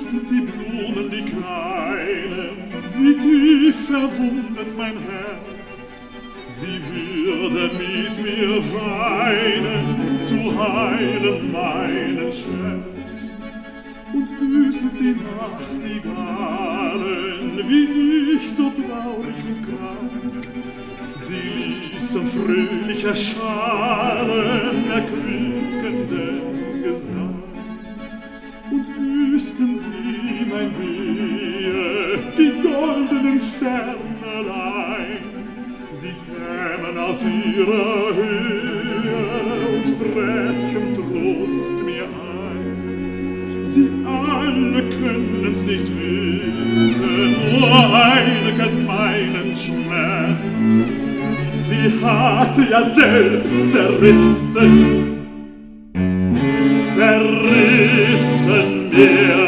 höchstens die Blumen, die kleinen, wie tief verwundet mein Herz. Sie würde mit mir weinen, zu heilen meinen Schmerz. Und höchstens die Nachtigallen, wie ich, so traurig und krank, sie ließen fröhlich erschallen, erquickenden Gesang. Und wüssten sie, mein Wehe, die goldenen Sternelein, sie kämen aus ihrer Höhe und sprächen Trost mir ein. Sie alle können's nicht wissen, nur eine kennt meinen Schmerz. Sie hatte ja selbst zerrissen mir